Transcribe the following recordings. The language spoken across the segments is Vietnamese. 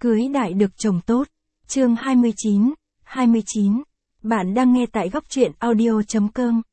Cưới đại được chồng tốt. Chương 29. Bạn đang nghe tại góc truyện audio.com.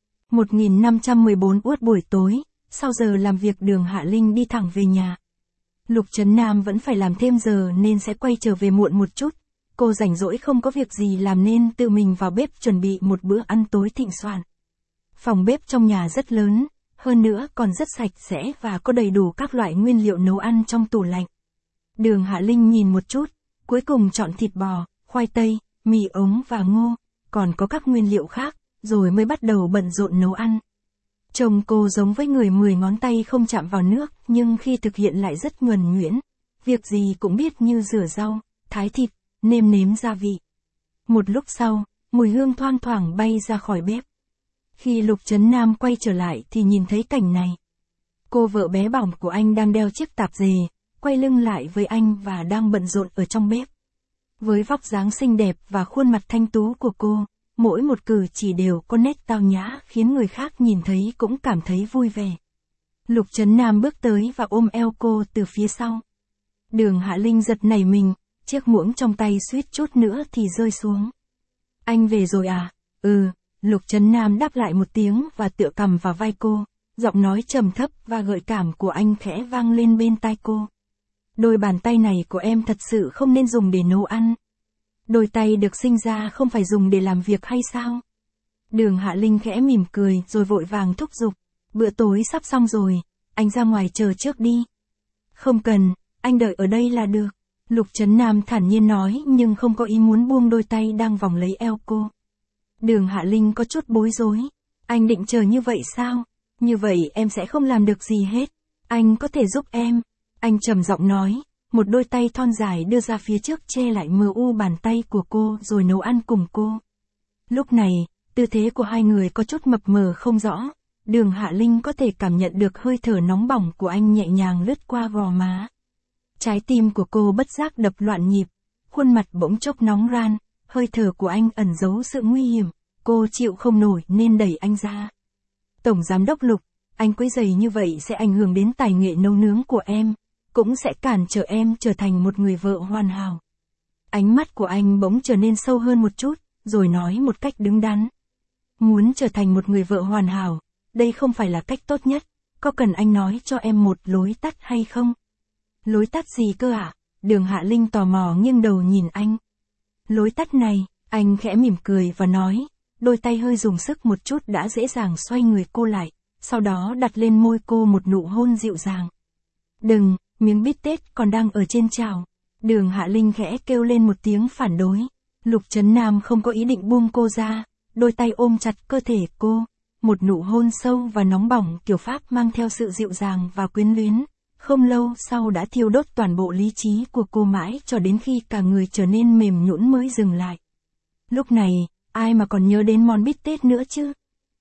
1514 Uất buổi tối, sau giờ làm việc Đường Hạ Linh đi thẳng về nhà. Lục Trấn Nam vẫn phải làm thêm giờ nên sẽ quay trở về muộn một chút. Cô rảnh rỗi không có việc gì làm nên tự mình vào bếp chuẩn bị một bữa ăn tối thịnh soạn. Phòng bếp trong nhà rất lớn, hơn nữa còn rất sạch sẽ và có đầy đủ các loại nguyên liệu nấu ăn trong tủ lạnh. Đường Hạ Linh nhìn một chút, cuối cùng chọn thịt bò, khoai tây, mì ống và ngô, còn có các nguyên liệu khác, rồi mới bắt đầu bận rộn nấu ăn. Chồng cô giống với người 10 ngón tay không chạm vào nước, nhưng khi thực hiện lại rất nhuần nhuyễn. Việc gì cũng biết như rửa rau, thái thịt, nêm nếm gia vị. Một lúc sau, mùi hương thoang thoảng bay ra khỏi bếp. Khi Lục Trấn Nam quay trở lại thì nhìn thấy cảnh này. Cô vợ bé bỏng của anh đang đeo chiếc tạp dề, quay lưng lại với anh và đang bận rộn ở trong bếp. Với vóc dáng xinh đẹp và khuôn mặt thanh tú của cô, mỗi một cử chỉ đều có nét tao nhã khiến người khác nhìn thấy cũng cảm thấy vui vẻ. Lục Trấn Nam bước tới và ôm eo cô từ phía sau. Đường Hạ Linh giật nảy mình, chiếc muỗng trong tay suýt chút nữa thì rơi xuống. Anh về rồi à? Ừ, Lục Trấn Nam đáp lại một tiếng và tựa cằm vào vai cô, giọng nói trầm thấp và gợi cảm của anh khẽ vang lên bên tai cô. Đôi bàn tay này của em thật sự không nên dùng để nấu ăn. Đôi tay được sinh ra không phải dùng để làm việc hay sao? Đường Hạ Linh khẽ mỉm cười rồi vội vàng thúc giục. Bữa tối sắp xong rồi, anh ra ngoài chờ trước đi. Không cần, anh đợi ở đây là được. Lục Trấn Nam thản nhiên nói nhưng không có ý muốn buông đôi tay đang vòng lấy eo cô. Đường Hạ Linh có chút bối rối. Anh định chờ như vậy sao? Như vậy em sẽ không làm được gì hết. Anh có thể giúp em. Anh trầm giọng nói, một đôi tay thon dài đưa ra phía trước che lại mờ u bàn tay của cô rồi nấu ăn cùng cô. Lúc này, tư thế của hai người có chút mập mờ không rõ. Đường Hạ Linh có thể cảm nhận được hơi thở nóng bỏng của anh nhẹ nhàng lướt qua gò má. Trái tim của cô bất giác đập loạn nhịp, khuôn mặt bỗng chốc nóng ran, hơi thở của anh ẩn giấu sự nguy hiểm, cô chịu không nổi nên đẩy anh ra. Tổng giám đốc Lục, anh quấy rầy như vậy sẽ ảnh hưởng đến tài nghệ nấu nướng của em, cũng sẽ cản trở em trở thành một người vợ hoàn hảo. Ánh mắt của anh bỗng trở nên sâu hơn một chút, rồi nói một cách đứng đắn. Muốn trở thành một người vợ hoàn hảo, đây không phải là cách tốt nhất, có cần anh nói cho em một lối tắt hay không? Lối tắt gì cơ ạ? Đường Hạ Linh tò mò nghiêng đầu nhìn anh. Lối tắt này, anh khẽ mỉm cười và nói, đôi tay hơi dùng sức một chút đã dễ dàng xoay người cô lại, sau đó đặt lên môi cô một nụ hôn dịu dàng. Đừng, miếng bít tết còn đang ở trên chảo. Đường Hạ Linh khẽ kêu lên một tiếng phản đối. Lục Trấn Nam không có ý định buông cô ra, đôi tay ôm chặt cơ thể cô, một nụ hôn sâu và nóng bỏng kiểu Pháp mang theo sự dịu dàng và quyến luyến. Không lâu sau đã thiêu đốt toàn bộ lý trí của cô mãi cho đến khi cả người trở nên mềm nhũn mới dừng lại. Lúc này, ai mà còn nhớ đến món bít tết nữa chứ?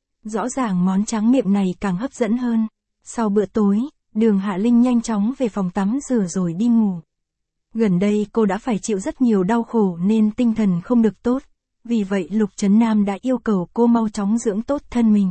Rõ ràng món tráng miệng này càng hấp dẫn hơn. Sau bữa tối, Đường Hạ Linh nhanh chóng về phòng tắm rửa rồi đi ngủ. Gần đây cô đã phải chịu rất nhiều đau khổ nên tinh thần không được tốt. Vì vậy Lục Trấn Nam đã yêu cầu cô mau chóng dưỡng tốt thân mình.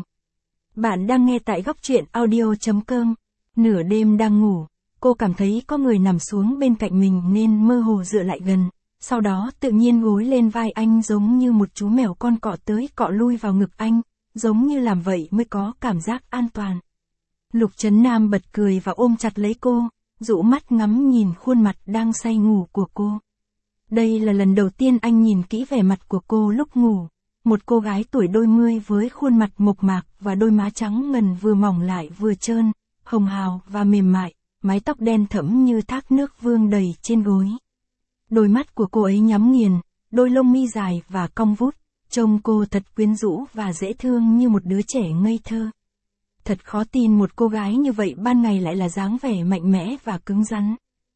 Bạn đang nghe tại góc truyện audio.com. Nửa đêm đang ngủ, cô cảm thấy có người nằm xuống bên cạnh mình nên mơ hồ dựa lại gần. Sau đó tự nhiên gối lên vai anh giống như một chú mèo con cọ tới cọ lui vào ngực anh, giống như làm vậy mới có cảm giác an toàn. Lục Trấn Nam bật cười và ôm chặt lấy cô, dụ mắt ngắm nhìn khuôn mặt đang say ngủ của cô. Đây là lần đầu tiên anh nhìn kỹ vẻ mặt của cô lúc ngủ. Một cô gái tuổi đôi mươi với khuôn mặt mộc mạc và đôi má trắng ngần vừa mỏng lại vừa trơn, hồng hào và mềm mại, mái tóc đen thẫm như thác nước vương đầy trên gối. Đôi mắt của cô ấy nhắm nghiền, đôi lông mi dài và cong vút, trông cô thật quyến rũ và dễ thương như một đứa trẻ ngây thơ. Thật khó tin một cô gái như vậy ban ngày lại là dáng vẻ mạnh mẽ và cứng rắn.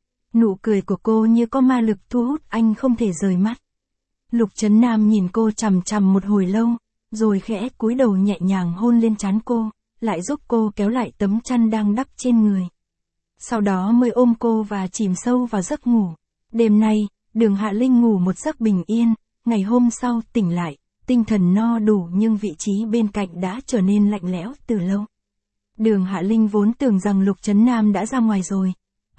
Nụ cười của cô như có ma lực thu hút anh không thể rời mắt. Lục Trấn Nam nhìn cô chằm chằm một hồi lâu, rồi khẽ cúi đầu nhẹ nhàng hôn lên trán cô, lại giúp cô kéo lại tấm chăn đang đắp trên người. Sau đó mới ôm cô và chìm sâu vào giấc ngủ. Đêm nay, Đường Hạ Linh ngủ một giấc bình yên, ngày hôm sau tỉnh lại, tinh thần no đủ nhưng vị trí bên cạnh đã trở nên lạnh lẽo từ lâu. Đường Hạ Linh vốn tưởng rằng Lục Trấn Nam đã ra ngoài rồi.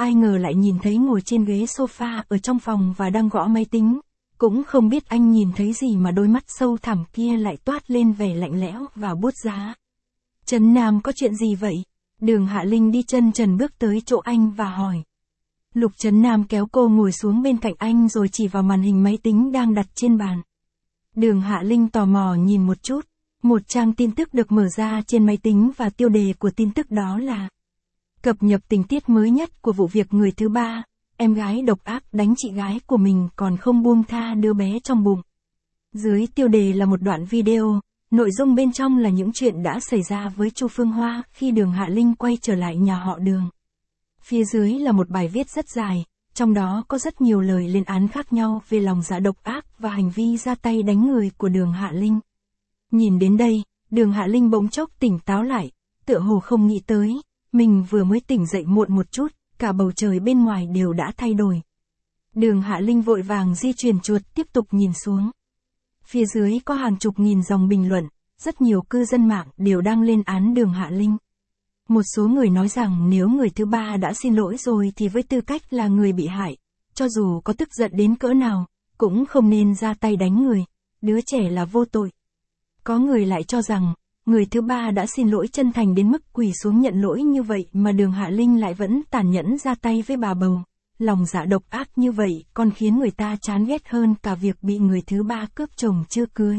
ai ngờ lại nhìn thấy ngồi trên ghế sofa ở trong phòng và đang gõ máy tính. Cũng không biết anh nhìn thấy gì mà đôi mắt sâu thẳm kia lại toát lên vẻ lạnh lẽo và buốt giá. Trấn Nam có chuyện gì vậy? Đường Hạ Linh đi chân trần bước tới chỗ anh và hỏi. Lục Trấn Nam kéo cô ngồi xuống bên cạnh anh rồi chỉ vào màn hình máy tính đang đặt trên bàn. Đường Hạ Linh tò mò nhìn một chút, một trang tin tức được mở ra trên máy tính và tiêu đề của tin tức đó là cập nhật tình tiết mới nhất của vụ việc người thứ ba, em gái độc ác đánh chị gái của mình còn không buông tha đứa bé trong bụng. Dưới tiêu đề là một đoạn video, nội dung bên trong là những chuyện đã xảy ra với Chu Phương Hoa khi Đường Hạ Linh quay trở lại nhà họ Đường. Phía dưới là một bài viết rất dài, trong đó có rất nhiều lời lên án khác nhau về lòng dạ độc ác và hành vi ra tay đánh người của Đường Hạ Linh. Nhìn đến đây, Đường Hạ Linh bỗng chốc tỉnh táo lại, tựa hồ không nghĩ tới, mình vừa mới tỉnh dậy muộn một chút, cả bầu trời bên ngoài đều đã thay đổi. Đường Hạ Linh vội vàng di chuyển chuột tiếp tục nhìn xuống. Phía dưới có hàng chục nghìn dòng bình luận, rất nhiều cư dân mạng đều đang lên án Đường Hạ Linh. Một số người nói rằng nếu người thứ ba đã xin lỗi rồi thì với tư cách là người bị hại, cho dù có tức giận đến cỡ nào, cũng không nên ra tay đánh người, đứa trẻ là vô tội. Có người lại cho rằng, người thứ ba đã xin lỗi chân thành đến mức quỳ xuống nhận lỗi như vậy mà Đường Hạ Linh lại vẫn tàn nhẫn ra tay với bà bầu. Lòng dạ độc ác như vậy còn khiến người ta chán ghét hơn cả việc bị người thứ ba cướp chồng chưa cưới.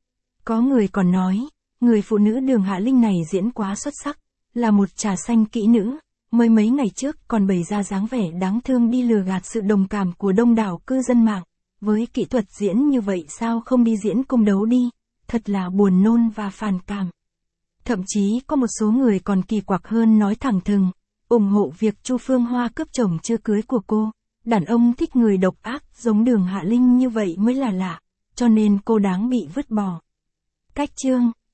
Có người còn nói, người phụ nữ Đường Hạ Linh này diễn quá xuất sắc, là một trà xanh kỹ nữ, mới mấy ngày trước còn bày ra dáng vẻ đáng thương đi lừa gạt sự đồng cảm của đông đảo cư dân mạng. Với kỹ thuật diễn như vậy sao không đi diễn cung đấu đi, thật là buồn nôn và phản cảm. Thậm chí có một số người còn kỳ quặc hơn nói thẳng thừng, ủng hộ việc Chu Phương Hoa cướp chồng chưa cưới của cô. Đàn ông thích người độc ác giống Đường Hạ Linh như vậy mới là lạ, cho nên cô đáng bị vứt bỏ. Cách chương